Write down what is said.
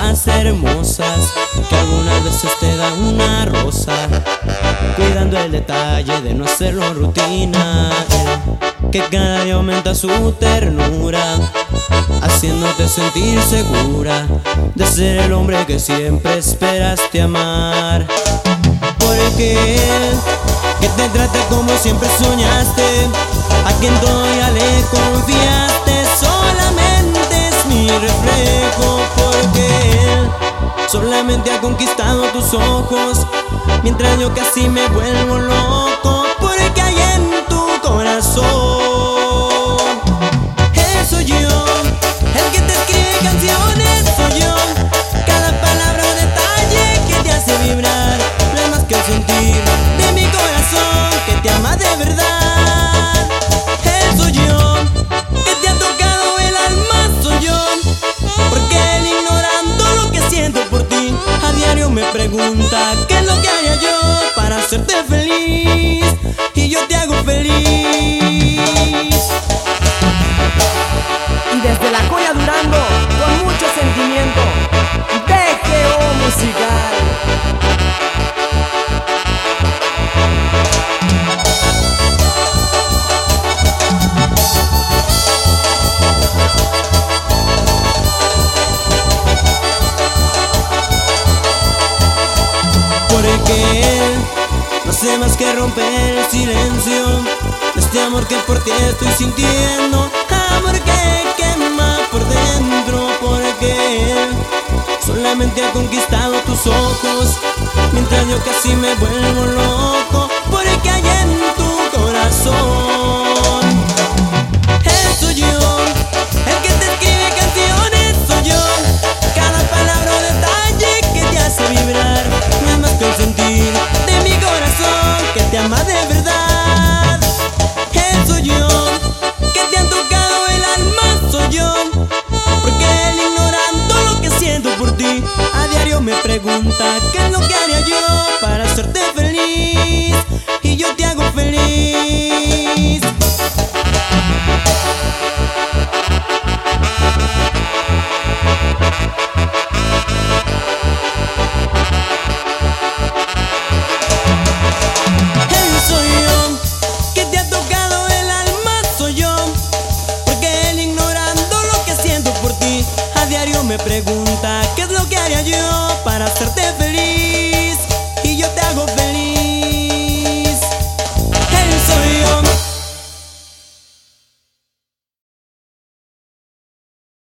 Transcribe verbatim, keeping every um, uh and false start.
más hermosas que algunas veces te da una rosa, cuidando el detalle de no hacerlo rutina, que cada día aumenta su ternura, haciéndote sentir segura de ser el hombre que siempre esperaste amar. Porque él, que te trata como siempre soñaste, a quien todavía le confiaste, solamente es mi reflejo. Porque él solamente ha conquistado tus ojos, mientras yo casi me vuelvo loco, porque hay en tu corazón. Él soy yo, el que te escribe canciones, soy yo. Cada palabra o detalle que te hace vibrar, no es más que el sentir de mi corazón que te ama de verdad. Él soy yo, que te ha tocado el alma, soy yo. Porque él, ignorando lo que siento por ti, a diario me pregunta qué es lo que haría yo para hacerte feliz, y yo te hago feliz. Y desde La Colla Durango, con mucho sentimiento, D G O Musical. Porque él no sé más que romper el silencio de este amor que por ti estoy sintiendo, amor que quema por dentro. Porque él solamente ha conquistado tus ojos, mientras yo casi me vuelvo loco, porque hay en tu corazón. Él soy yo, el que te escribe canciones, soy yo. Cada palabra o detalle que te hace vibrar, no es más que el sentir de mi corazón que te ama de verdad. Él soy yo, que te han tocado el alma, soy yo. Porque él, ignorando lo que siento por ti, a diario me pregunta qué es lo que haría yo para hacerte feliz, y yo te hago feliz. Él soy yo, que te ha tocado el alma, soy yo. Porque él, ignorando lo que siento por ti, a diario me pregunta qué es lo que haría yo para hacerte feliz.